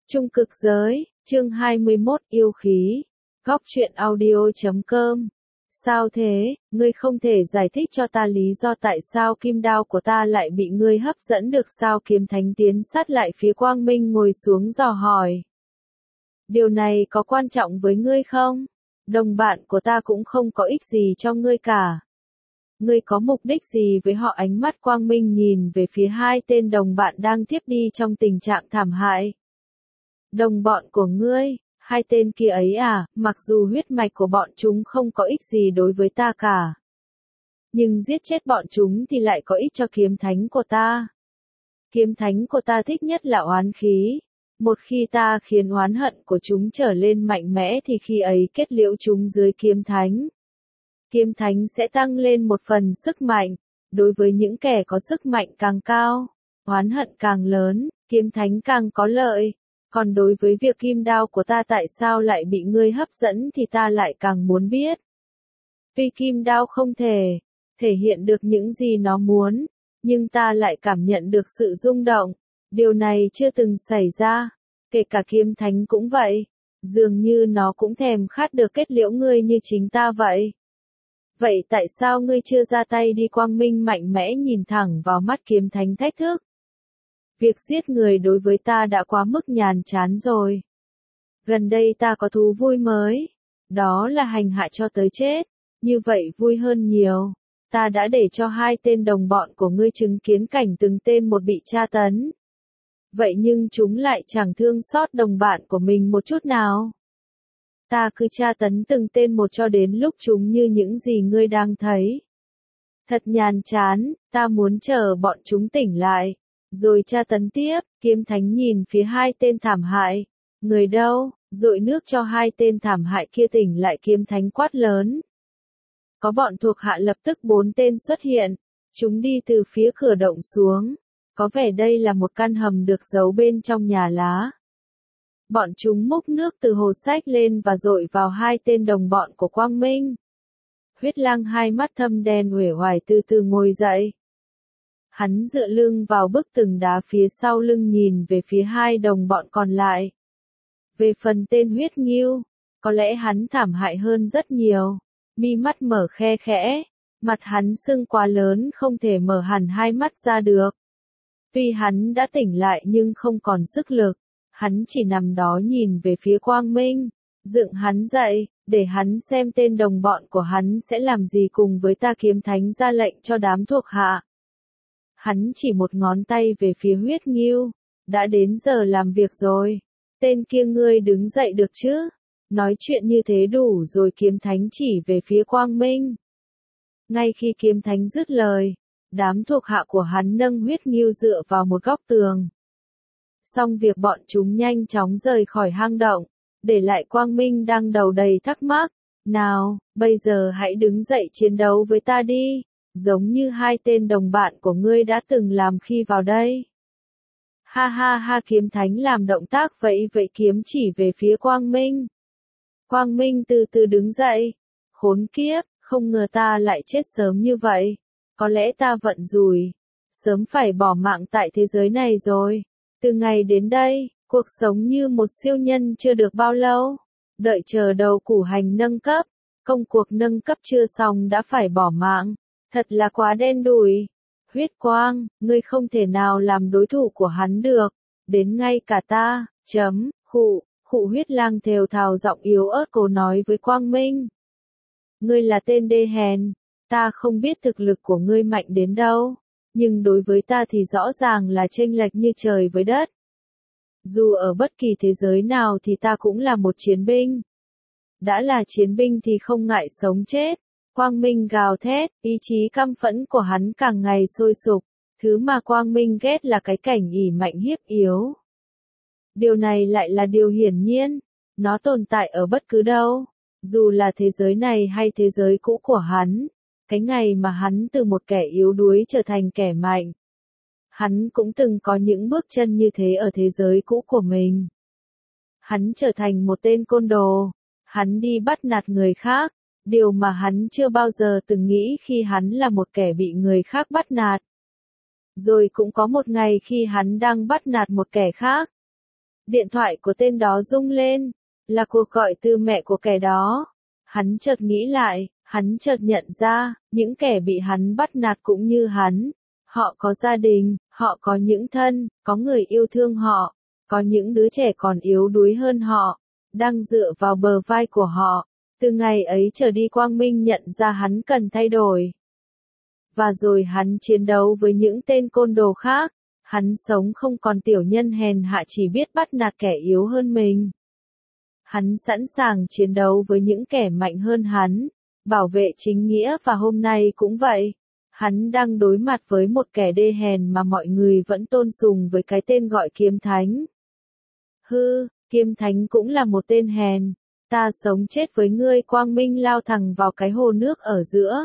Trung cực giới, chương 21, yêu khí. Góc truyện audio.com. Sao thế, ngươi không thể giải thích cho ta lý do tại sao kim đao của ta lại bị ngươi hấp dẫn được sao? Kiếm Thánh tiến sát lại phía Quang Minh ngồi xuống dò hỏi. Điều này có quan trọng với ngươi không? Đồng bạn của ta cũng không có ích gì cho ngươi cả. Ngươi có mục đích gì với họ? Ánh mắt Quang Minh nhìn về phía hai tên đồng bạn đang thiếp đi trong tình trạng thảm hại. Đồng bọn của ngươi, hai tên kia ấy à, mặc dù huyết mạch của bọn chúng không có ích gì đối với ta cả. Nhưng giết chết bọn chúng thì lại có ích cho kiếm thánh của ta. Kiếm thánh của ta thích nhất là oán khí. Một khi ta khiến oán hận của chúng trở lên mạnh mẽ thì khi ấy kết liễu chúng dưới kiếm thánh. Kiếm thánh sẽ tăng lên một phần sức mạnh. Đối với những kẻ có sức mạnh càng cao, oán hận càng lớn, kiếm thánh càng có lợi. Còn đối với việc kim đao của ta tại sao lại bị ngươi hấp dẫn thì ta lại càng muốn biết. Vì kim đao không thể hiện được những gì nó muốn, nhưng ta lại cảm nhận được sự rung động. Điều này chưa từng xảy ra, kể cả kiếm thánh cũng vậy. Dường như nó cũng thèm khát được kết liễu ngươi như chính ta vậy. Vậy tại sao ngươi chưa ra tay đi? Quang Minh mạnh mẽ nhìn thẳng vào mắt kiếm thánh thách thức. Việc giết người đối với ta đã quá mức nhàm chán rồi. Gần đây ta có thú vui mới. Đó là hành hạ cho tới chết. Như vậy vui hơn nhiều. Ta đã để cho hai tên đồng bọn của ngươi chứng kiến cảnh từng tên một bị tra tấn. Vậy nhưng chúng lại chẳng thương xót đồng bạn của mình một chút nào. Ta cứ tra tấn từng tên một cho đến lúc chúng như những gì ngươi đang thấy. Thật nhàm chán, ta muốn chờ bọn chúng tỉnh lại. Rồi tra tấn tiếp. Kiếm thánh nhìn phía hai tên thảm hại. Người đâu? Dội nước cho hai tên thảm hại kia tỉnh lại. Kiếm thánh quát lớn. Có bọn thuộc hạ lập tức 4 tên xuất hiện. Chúng đi từ phía cửa động xuống. Có vẻ đây là một căn hầm được giấu bên trong nhà lá. Bọn chúng múc nước từ hồ sách lên và dội vào hai tên đồng bọn của Quang Minh. Huyết Lang hai mắt thâm đen uể oải từ từ ngồi dậy. Hắn dựa lưng vào bức tường đá phía sau lưng nhìn về phía hai đồng bọn còn lại. Về phần tên Huyết Ngưu, có lẽ hắn thảm hại hơn rất nhiều. Mi mắt mở khe khẽ, mặt hắn sưng quá lớn không thể mở hẳn hai mắt ra được. Vì hắn đã tỉnh lại nhưng không còn sức lực, hắn chỉ nằm đó nhìn về phía Quang Minh, dựng hắn dậy, để hắn xem tên đồng bọn của hắn sẽ làm gì cùng với ta. Kiếm thánh ra lệnh cho đám thuộc hạ. Hắn chỉ một ngón tay về phía Huyết Ngưu. Đã đến giờ làm việc rồi. Tên kia ngươi đứng dậy được chứ? Nói chuyện như thế đủ rồi. Kiếm thánh chỉ về phía Quang Minh. Ngay khi kiếm thánh dứt lời, đám thuộc hạ của hắn nâng Huyết Ngưu dựa vào một góc tường. Xong việc bọn chúng nhanh chóng rời khỏi hang động, để lại Quang Minh đang đầu đầy thắc mắc. Nào, bây giờ hãy đứng dậy chiến đấu với ta đi. Giống như hai tên đồng bạn của ngươi đã từng làm khi vào đây. Ha ha ha, kiếm thánh làm động tác vẫy kiếm chỉ về phía Quang Minh. Quang Minh từ từ đứng dậy. Khốn kiếp, không ngờ ta lại chết sớm như vậy. Có lẽ ta vận rủi. Sớm phải bỏ mạng tại thế giới này rồi. Từ ngày đến đây, cuộc sống như một siêu nhân chưa được bao lâu. Đợi chờ đầu củ hành nâng cấp. Công cuộc nâng cấp chưa xong đã phải bỏ mạng. Thật là quá đen đủi. Huyết Quang, ngươi không thể nào làm đối thủ của hắn được. Đến ngay cả ta, khụ Huyết Lang thều thào giọng yếu ớt cố nói với Quang Minh. Ngươi là tên đê hèn, ta không biết thực lực của ngươi mạnh đến đâu. Nhưng đối với ta thì rõ ràng là chênh lệch như trời với đất. Dù ở bất kỳ thế giới nào thì ta cũng là một chiến binh. Đã là chiến binh thì không ngại sống chết. Quang Minh gào thét, ý chí căm phẫn của hắn càng ngày sôi sục. Thứ mà Quang Minh ghét là cái cảnh ỷ mạnh hiếp yếu. Điều này lại là điều hiển nhiên. Nó tồn tại ở bất cứ đâu. Dù là thế giới này hay thế giới cũ của hắn. Cái ngày mà hắn từ một kẻ yếu đuối trở thành kẻ mạnh. Hắn cũng từng có những bước chân như thế ở thế giới cũ của mình. Hắn trở thành một tên côn đồ. Hắn đi bắt nạt người khác. Điều mà hắn chưa bao giờ từng nghĩ khi hắn là một kẻ bị người khác bắt nạt. Rồi cũng có một ngày khi hắn đang bắt nạt một kẻ khác. Điện thoại của tên đó rung lên, là cuộc gọi từ mẹ của kẻ đó. Hắn chợt nghĩ lại, hắn chợt nhận ra, những kẻ bị hắn bắt nạt cũng như hắn. Họ có gia đình, họ có những thân, có người yêu thương họ, có những đứa trẻ còn yếu đuối hơn họ, đang dựa vào bờ vai của họ. Từ ngày ấy trở đi Quang Minh nhận ra hắn cần thay đổi. Và rồi hắn chiến đấu với những tên côn đồ khác. Hắn sống không còn tiểu nhân hèn hạ chỉ biết bắt nạt kẻ yếu hơn mình. Hắn sẵn sàng chiến đấu với những kẻ mạnh hơn hắn, bảo vệ chính nghĩa và hôm nay cũng vậy. Hắn đang đối mặt với một kẻ đê hèn mà mọi người vẫn tôn sùng với cái tên gọi Kiếm Thánh. Hư, Kiếm Thánh cũng là một tên hèn. Ta sống chết với ngươi. Quang Minh lao thẳng vào cái hồ nước ở giữa.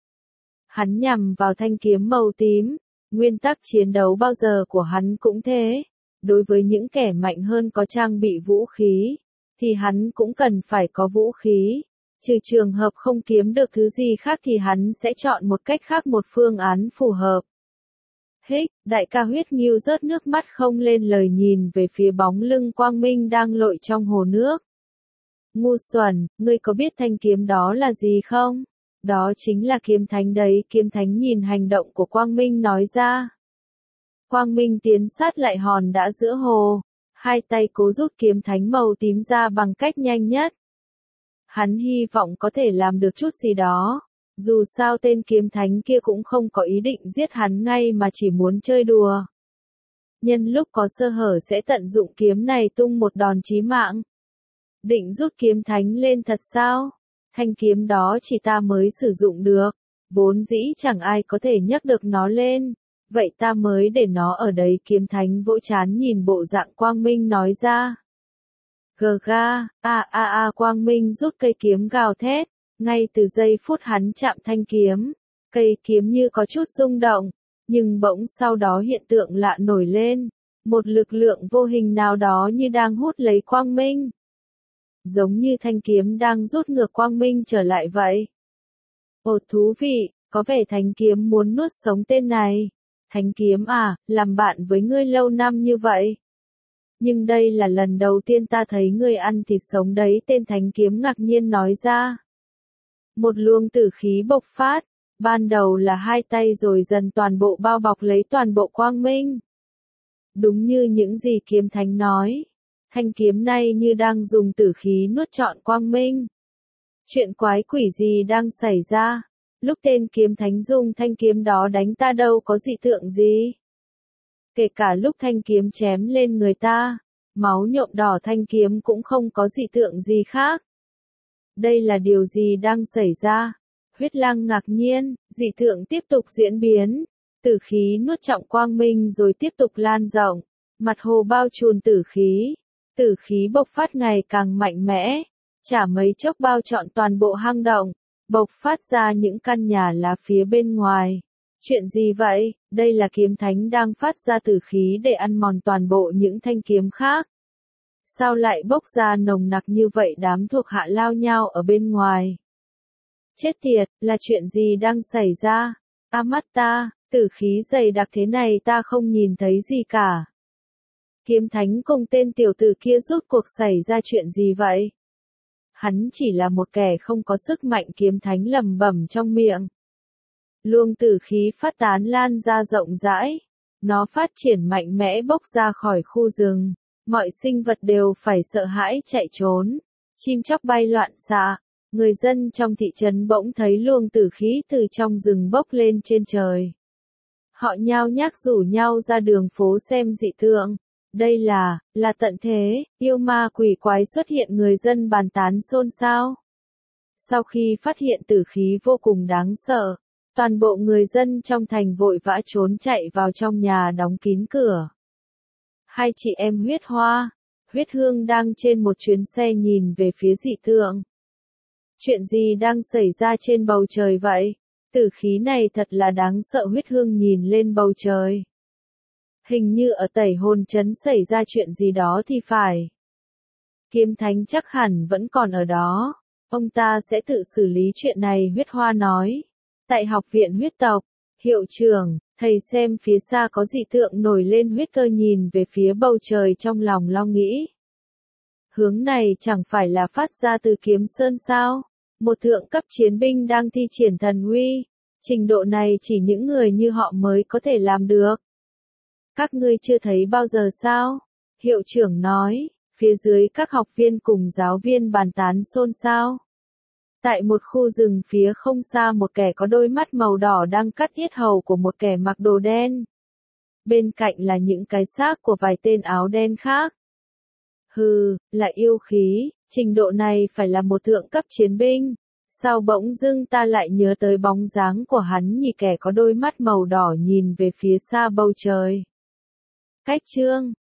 Hắn nhằm vào thanh kiếm màu tím. Nguyên tắc chiến đấu bao giờ của hắn cũng thế. Đối với những kẻ mạnh hơn có trang bị vũ khí, thì hắn cũng cần phải có vũ khí. Trừ trường hợp không kiếm được thứ gì khác thì hắn sẽ chọn một cách khác, một phương án phù hợp. Hích, đại ca Huyết Ngưu rớt nước mắt không lên lời nhìn về phía bóng lưng Quang Minh đang lội trong hồ nước. Ngu xuẩn, ngươi có biết thanh kiếm đó là gì không? Đó chính là Kiếm Thánh đấy. Kiếm Thánh nhìn hành động của Quang Minh nói ra. Quang Minh tiến sát lại hòn đá giữa hồ. Hai tay cố rút kiếm thánh màu tím ra bằng cách nhanh nhất. Hắn hy vọng có thể làm được chút gì đó. Dù sao tên kiếm thánh kia cũng không có ý định giết hắn ngay mà chỉ muốn chơi đùa. Nhân lúc có sơ hở sẽ tận dụng kiếm này tung một đòn chí mạng. Định rút kiếm thánh lên thật sao? Thanh kiếm đó chỉ ta mới sử dụng được. Vốn dĩ chẳng ai có thể nhấc được nó lên. Vậy ta mới để nó ở đấy. Kiếm thánh vỗ trán nhìn bộ dạng Quang Minh nói ra. Gờ ga, Quang Minh rút cây kiếm gào thét. Ngay từ giây phút hắn chạm thanh kiếm, cây kiếm như có chút rung động, nhưng bỗng sau đó hiện tượng lạ nổi lên. Một lực lượng vô hình nào đó như đang hút lấy Quang Minh. Giống như thanh kiếm đang rút ngược Quang Minh trở lại vậy. Ồ thú vị, có vẻ thanh kiếm muốn nuốt sống tên này. Thanh kiếm à, làm bạn với ngươi lâu năm như vậy. Nhưng đây là lần đầu tiên ta thấy ngươi ăn thịt sống đấy. Tên thanh kiếm ngạc nhiên nói ra. Một luồng tử khí bộc phát, ban đầu là hai tay rồi dần toàn bộ bao bọc lấy toàn bộ Quang Minh. Đúng như những gì kiếm thánh nói, thanh kiếm này như đang dùng tử khí nuốt trọn Quang Minh. Chuyện quái quỷ gì đang xảy ra? Lúc tên kiếm thánh dùng thanh kiếm đó đánh ta đâu có dị tượng gì. Kể cả lúc thanh kiếm chém lên người ta, máu nhuộm đỏ thanh kiếm cũng không có dị tượng gì khác. Đây là điều gì đang xảy ra? Huyết Lang ngạc nhiên, dị tượng tiếp tục diễn biến. Tử khí nuốt trọn Quang Minh rồi tiếp tục lan rộng. Mặt hồ bao trùm tử khí. Tử khí bộc phát ngày càng mạnh mẽ. Chả mấy chốc bao trọn toàn bộ hang động. Bộc phát ra những căn nhà lá phía bên ngoài. Chuyện gì vậy? Đây là kiếm thánh đang phát ra tử khí để ăn mòn toàn bộ những thanh kiếm khác. Sao lại bốc ra nồng nặc như vậy? Đám thuộc hạ lao nhau ở bên ngoài. Chết tiệt, là chuyện gì đang xảy ra? Mắt ta, tử khí dày đặc thế này ta không nhìn thấy gì cả. Kiếm thánh cùng tên tiểu tử kia rốt cuộc xảy ra chuyện gì vậy? Hắn chỉ là một kẻ không có sức mạnh. Kiếm thánh lẩm bẩm trong miệng. Luồng tử khí phát tán lan ra rộng rãi. Nó phát triển mạnh mẽ bốc ra khỏi khu rừng. Mọi sinh vật đều phải sợ hãi chạy trốn. Chim chóc bay loạn xạ. Người dân trong thị trấn bỗng thấy luồng tử khí từ trong rừng bốc lên trên trời. Họ nhao nhác rủ nhau ra đường phố xem dị tượng. Đây là tận thế, yêu ma quỷ quái xuất hiện. Người dân bàn tán xôn xao. Sau khi phát hiện tử khí vô cùng đáng sợ, toàn bộ người dân trong thành vội vã trốn chạy vào trong nhà đóng kín cửa. Hai chị em Huyết Hoa, Huyết Hương đang trên một chuyến xe nhìn về phía dị tượng. Chuyện gì đang xảy ra trên bầu trời vậy? Tử khí này thật là đáng sợ. Huyết Hương nhìn lên bầu trời. Hình như ở Tẩy Hồn Trấn xảy ra chuyện gì đó thì phải. Kiếm thánh chắc hẳn vẫn còn ở đó. Ông ta sẽ tự xử lý chuyện này. Huyết Hoa nói. Tại học viện huyết tộc, hiệu trưởng, Thầy xem phía xa có dị tượng nổi lên huyết cơ nhìn về phía bầu trời trong lòng lo nghĩ. Hướng này chẳng phải là phát ra từ Kiếm Sơn sao? Một thượng cấp chiến binh đang thi triển thần uy. Trình độ này chỉ những người như họ mới có thể làm được. Các ngươi chưa thấy bao giờ sao? Hiệu trưởng nói, phía dưới các học viên cùng giáo viên bàn tán xôn xao. Tại một khu rừng phía không xa một kẻ có đôi mắt màu đỏ đang cắt yết hầu của một kẻ mặc đồ đen. Bên cạnh là những cái xác của vài tên áo đen khác. Hừ, là yêu khí, trình độ này phải là một thượng cấp chiến binh. Sao bỗng dưng ta lại nhớ tới bóng dáng của hắn nhỉ, kẻ có đôi mắt màu đỏ nhìn về phía xa bầu trời. Cách chương